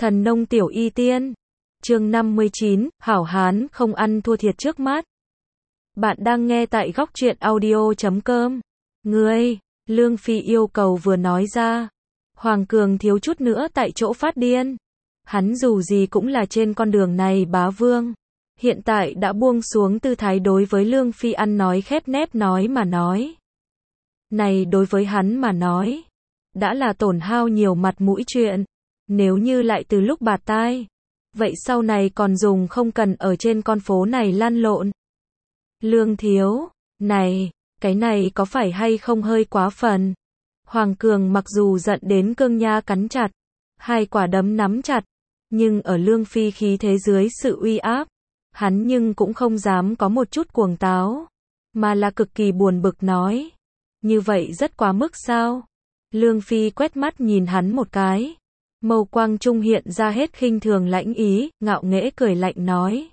Thần nông tiểu y tiên. Chương 59, hảo hán không ăn thua thiệt trước mắt. Bạn đang nghe tại góc truyện audio.com. Ngươi, Lương Phi yêu cầu vừa nói ra. Hoàng Cường thiếu chút nữa tại chỗ phát điên. Hắn dù gì cũng là trên con đường này bá vương. Hiện tại đã buông xuống tư thái đối với Lương Phi ăn nói khép nép nói mà nói. Này đối với hắn mà nói, đã là tổn hao nhiều mặt mũi chuyện. Nếu như lại từ lúc bạt tai, vậy sau này còn dùng không cần ở trên con phố này lăn lộn. Lương thiếu, này, cái này có phải hay không hơi quá phần? Hoàng Cường mặc dù giận đến cương nha cắn chặt, hai quả đấm nắm chặt, nhưng ở Lương Phi khí thế dưới sự uy áp, hắn nhưng cũng không dám có một chút cuồng táo, mà là cực kỳ buồn bực nói. Như vậy rất quá mức sao? Lương Phi quét mắt nhìn hắn một cái. Mâu quang trung hiện ra hết khinh thường lãnh ý, ngạo nghễ cười lạnh nói.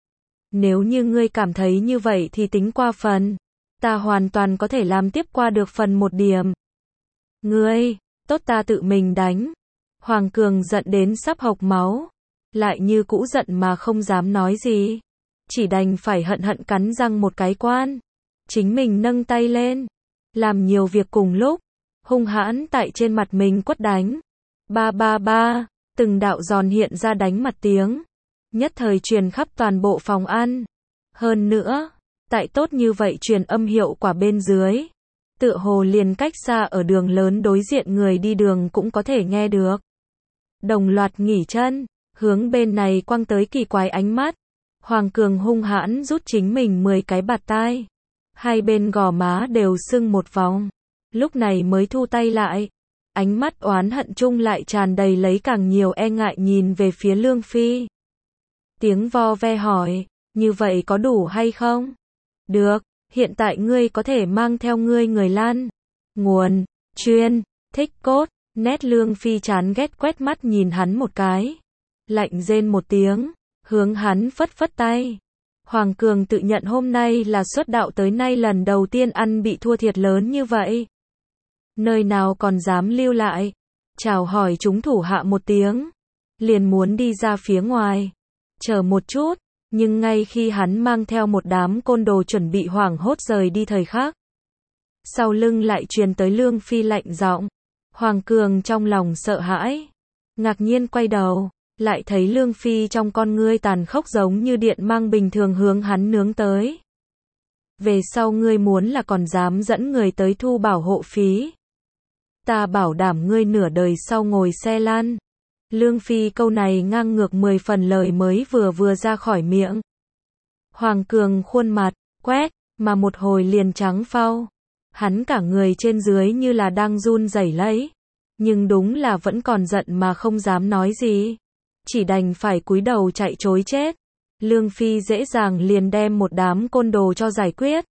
Nếu như ngươi cảm thấy như vậy thì tính qua phần. Ta hoàn toàn có thể làm tiếp qua được phần một điểm. Ngươi, tốt ta tự mình đánh. Hoàng Cường giận đến sắp hộc máu. Lại như cũ giận mà không dám nói gì. Chỉ đành phải hận hận cắn răng một cái quan. Chính mình nâng tay lên. Làm nhiều việc cùng lúc. Hung hãn tại trên mặt mình quất đánh. Ba ba ba, từng đạo giòn hiện ra đánh mặt tiếng. Nhất thời truyền khắp toàn bộ phòng ăn. Hơn nữa, tại tốt như vậy truyền âm hiệu quả bên dưới. Tựa hồ liền cách xa ở đường lớn đối diện người đi đường cũng có thể nghe được. Đồng loạt nghỉ chân, hướng bên này quăng tới kỳ quái ánh mắt. Hoàng Cường hung hãn rút chính mình 10 cái bạt tai. Hai bên gò má đều sưng một vòng. Lúc này mới thu tay lại. Ánh mắt oán hận chung lại tràn đầy lấy càng nhiều e ngại nhìn về phía Lương Phi. Tiếng vo ve hỏi, như vậy có đủ hay không? Được, hiện tại ngươi có thể mang theo ngươi người lan. Nguồn, chuyên, thích cốt, nét Lương Phi chán ghét quét mắt nhìn hắn một cái. Lạnh rên một tiếng, hướng hắn phất phất tay. Hoàng Cường tự nhận hôm nay là xuất đạo tới nay lần đầu tiên ăn bị thua thiệt lớn như vậy. Nơi nào còn dám lưu lại, chào hỏi chúng thủ hạ một tiếng, liền muốn đi ra phía ngoài, chờ một chút, nhưng ngay khi hắn mang theo một đám côn đồ chuẩn bị hoảng hốt rời đi thời khắc, sau lưng lại truyền tới Lương Phi lạnh giọng. Hoàng Cường trong lòng sợ hãi, ngạc nhiên quay đầu, lại thấy Lương Phi trong con ngươi tàn khốc giống như điện mang bình thường hướng hắn nướng tới. Về sau ngươi muốn là còn dám dẫn người tới thu bảo hộ phí, ta bảo đảm ngươi nửa đời sau ngồi xe lăn. Lương Phi câu này ngang ngược 10 phần lời mới vừa ra khỏi miệng. Hoàng Cường khuôn mặt, quét, mà một hồi liền trắng phau. Hắn cả người trên dưới như là đang run rẩy lấy. Nhưng đúng là vẫn còn giận mà không dám nói gì. Chỉ đành phải cúi đầu chạy trối chết. Lương Phi dễ dàng liền đem một đám côn đồ cho giải quyết.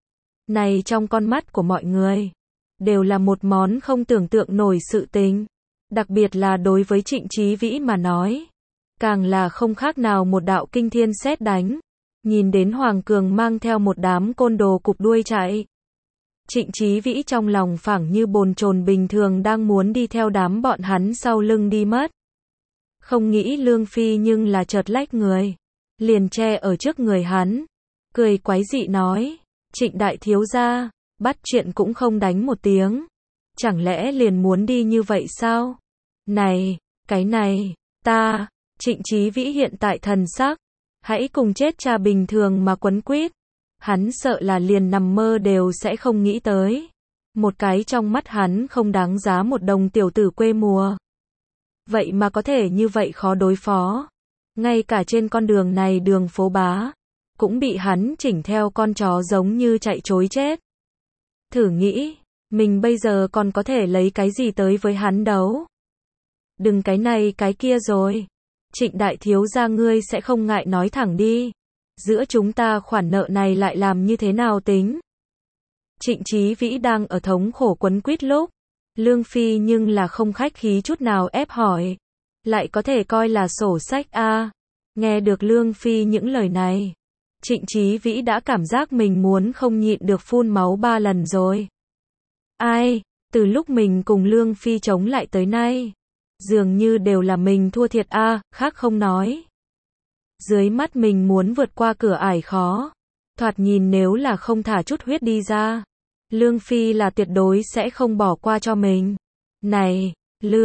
Này trong con mắt của mọi người, đều là một món không tưởng tượng nổi sự tình. Đặc biệt là đối với Trịnh Chí Vĩ mà nói. Càng là không khác nào một đạo kinh thiên sét đánh. Nhìn đến Hoàng Cường mang theo một đám côn đồ cụp đuôi chạy. Trịnh Chí Vĩ trong lòng phảng như bồn chồn bình thường đang muốn đi theo đám bọn hắn sau lưng đi mất. Không nghĩ Lương Phi nhưng là chợt lách người. Liền che ở trước người hắn. Cười quái dị nói. Trịnh đại thiếu gia, bắt chuyện cũng không đánh một tiếng. Chẳng lẽ liền muốn đi như vậy sao? Này, cái này, ta, Trịnh Chí Vĩ hiện tại thần sắc, hãy cùng chết cha bình thường mà quấn quýt. Hắn sợ là liền nằm mơ đều sẽ không nghĩ tới. Một cái trong mắt hắn không đáng giá một đồng tiểu tử quê mùa. Vậy mà có thể như vậy khó đối phó. Ngay cả trên con đường này đường phố bá, cũng bị hắn chỉnh theo con chó giống như chạy trối chết. Thử nghĩ, mình bây giờ còn có thể lấy cái gì tới với hắn đấu. Đừng cái này cái kia rồi. Trịnh đại thiếu gia ngươi sẽ không ngại nói thẳng đi. Giữa chúng ta khoản nợ này lại làm như thế nào tính? Trịnh Chí Vĩ đang ở thống khổ quấn quýt lúc. Lương Phi nhưng là không khách khí chút nào ép hỏi. Lại có thể coi là sổ sách a. Nghe được Lương Phi những lời này. Trịnh Chí Vĩ đã cảm giác mình muốn không nhịn được phun máu 3 lần rồi. Ai, từ lúc mình cùng Lương Phi chống lại tới nay, Dường như đều là mình thua thiệt a, khác không nói. Dưới mắt mình muốn vượt qua cửa ải khó. Thoạt nhìn nếu là không thả chút huyết đi ra, Lương Phi là tuyệt đối sẽ không bỏ qua cho mình. Này,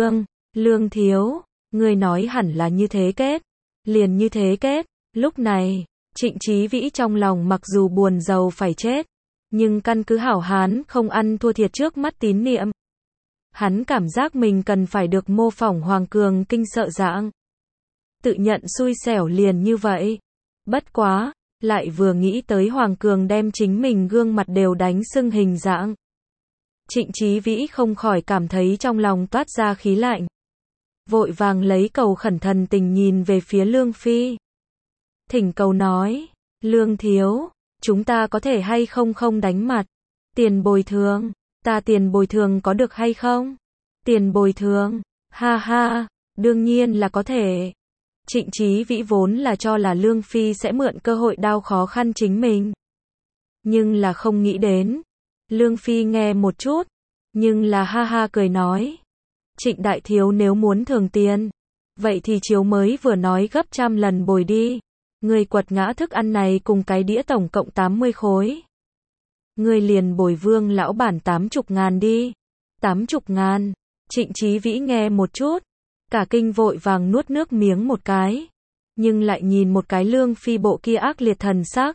Lương thiếu, ngươi nói hẳn là như thế kết. Liền như thế kết. Lúc này, Trịnh Chí Vĩ trong lòng mặc dù buồn rầu phải chết, nhưng căn cứ hảo hán không ăn thua thiệt trước mắt tín niệm. Hắn cảm giác mình cần phải được mô phỏng Hoàng Cường kinh sợ dạng. Tự nhận xui xẻo liền như vậy. Bất quá, lại vừa nghĩ tới Hoàng Cường đem chính mình gương mặt đều đánh sưng hình dạng. Trịnh Chí Vĩ không khỏi cảm thấy trong lòng toát ra khí lạnh. Vội vàng lấy cầu khẩn thần tình nhìn về phía Lương Phi. Thỉnh cầu nói, Lương thiếu, chúng ta có thể hay không không đánh mặt. Tiền bồi thường, ta tiền bồi thường có được hay không? Tiền bồi thường, ha ha, đương nhiên là có thể. Trịnh Chí Vĩ vốn là cho là Lương Phi sẽ mượn cơ hội đao khó khăn chính mình. Nhưng là không nghĩ đến. Lương Phi nghe một chút, nhưng là ha ha cười nói. Trịnh đại thiếu nếu muốn thường tiền, vậy thì chiếu mới vừa nói gấp 100 lần bồi đi. Người quật ngã thức ăn này cùng cái đĩa tổng cộng 80 khối. Người liền bồi Vương lão bản 80.000 đi. 80.000, Trịnh Chí Vĩ nghe một chút, cả kinh vội vàng nuốt nước miếng một cái, nhưng lại nhìn một cái Lương Phi bộ kia ác liệt thần sắc.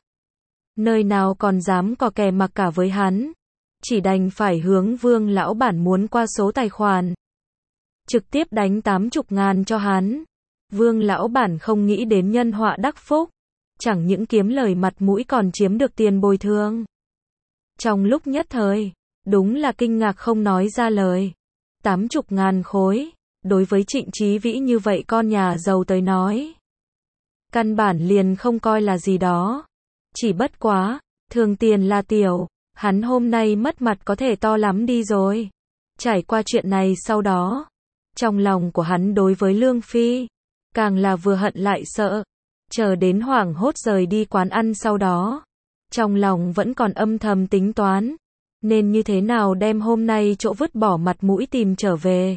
Nơi nào còn dám cò kè mặc cả với hắn, chỉ đành phải hướng Vương lão bản muốn qua số tài khoản. Trực tiếp đánh 80.000 cho hắn. Vương lão bản không nghĩ đến nhân họa đắc phúc, chẳng những kiếm lời mặt mũi còn chiếm được tiền bồi thường. Trong lúc nhất thời, đúng là kinh ngạc không nói ra lời. 80.000 khối, đối với Trịnh Chí Vĩ như vậy con nhà giàu tới nói, căn bản liền không coi là gì đó. Chỉ bất quá, thường tiền là tiểu, hắn hôm nay mất mặt có thể to lắm đi rồi. Trải qua chuyện này sau đó, trong lòng của hắn đối với Lương Phi, càng là vừa hận lại sợ. Chờ đến hoảng hốt rời đi quán ăn sau đó, trong lòng vẫn còn âm thầm tính toán, nên như thế nào đem hôm nay chỗ vứt bỏ mặt mũi tìm trở về.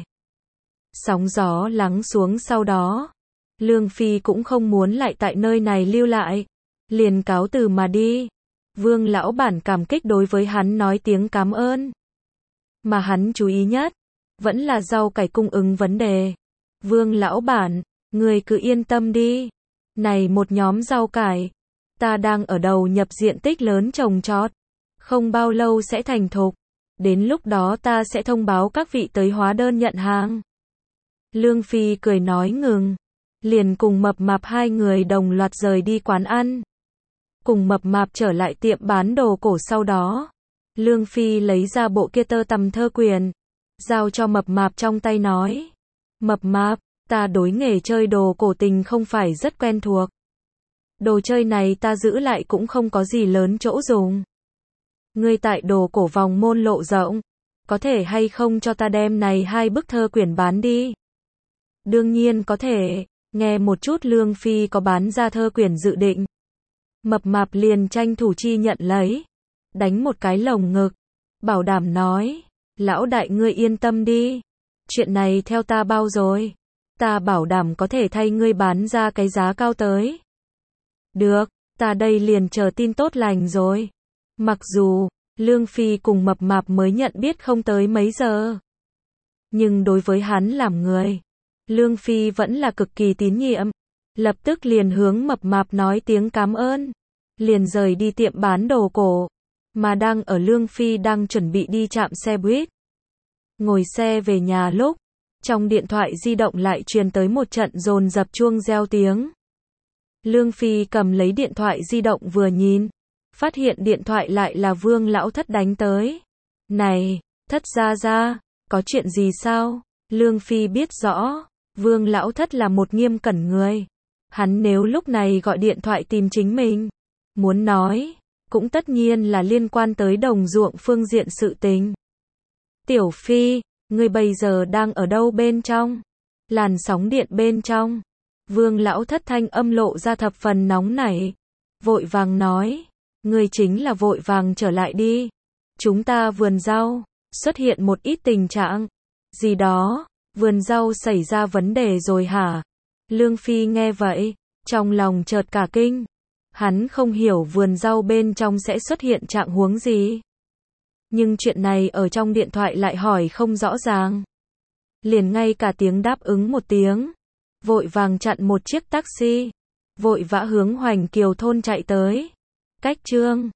Sóng gió lắng xuống sau đó, Lương Phi cũng không muốn lại tại nơi này lưu lại, liền cáo từ mà đi. Vương lão bản cảm kích đối với hắn nói tiếng cảm ơn. Mà hắn chú ý nhất, vẫn là rau cải cung ứng vấn đề. Vương lão bản, người cứ yên tâm đi. Này một nhóm rau cải, ta đang ở đầu nhập diện tích lớn trồng trọt. Không bao lâu sẽ thành thục. Đến lúc đó ta sẽ thông báo các vị tới hóa đơn nhận hàng. Lương Phi cười nói ngừng. Liền cùng Mập Mạp hai người đồng loạt rời đi quán ăn. Cùng Mập Mạp trở lại tiệm bán đồ cổ sau đó. Lương Phi lấy ra bộ kia tơ tằm thơ quyển, giao cho Mập Mạp trong tay nói. Mập Mạp, ta đối nghề chơi đồ cổ tình không phải rất quen thuộc. Đồ chơi này ta giữ lại cũng không có gì lớn chỗ dùng. Ngươi tại đồ cổ vòng môn lộ rộng, có thể hay không cho ta đem này 2 bức thơ quyển bán đi? Đương nhiên có thể, nghe một chút Lương Phi có bán ra thơ quyển dự định. Mập Mạp liền tranh thủ chi nhận lấy, đánh một cái lồng ngực, bảo đảm nói, lão đại ngươi yên tâm đi, chuyện này theo ta bao rồi, ta bảo đảm có thể thay ngươi bán ra cái giá cao tới. Được, ta đây liền chờ tin tốt lành rồi. Mặc dù, Lương Phi cùng Mập Mạp mới nhận biết không tới mấy giờ, nhưng đối với hắn làm người, Lương Phi vẫn là cực kỳ tín nhiệm. Lập tức liền hướng Mập Mạp nói tiếng cảm ơn, liền rời đi tiệm bán đồ cổ. Mà đang ở Lương Phi đang chuẩn bị đi trạm xe buýt, ngồi xe về nhà lúc, trong điện thoại di động lại truyền tới một trận dồn dập chuông reo tiếng. Lương Phi cầm lấy điện thoại di động vừa nhìn, phát hiện điện thoại lại là Vương lão thất đánh tới. Này, thất gia gia, có chuyện gì sao? Lương Phi biết rõ, Vương lão thất là một nghiêm cẩn người. Hắn nếu lúc này gọi điện thoại tìm chính mình, muốn nói, cũng tất nhiên là liên quan tới đồng ruộng phương diện sự tình. Tiểu Phi, ngươi bây giờ đang ở đâu bên trong? Làn sóng điện bên trong. Vương lão thất thanh âm lộ ra thập phần nóng nảy. Vội vàng nói, ngươi chính là vội vàng trở lại đi. Chúng ta vườn rau, xuất hiện một ít tình trạng gì đó. Vườn rau xảy ra vấn đề rồi hả? Lương Phi nghe vậy, trong lòng chợt cả kinh. Hắn không hiểu vườn rau bên trong sẽ xuất hiện trạng huống gì. Nhưng chuyện này ở trong điện thoại lại hỏi không rõ ràng. Liền ngay cả tiếng đáp ứng một tiếng. Vội vàng chặn một chiếc taxi. Vội vã hướng Hoành Kiều thôn chạy tới. Cách Trương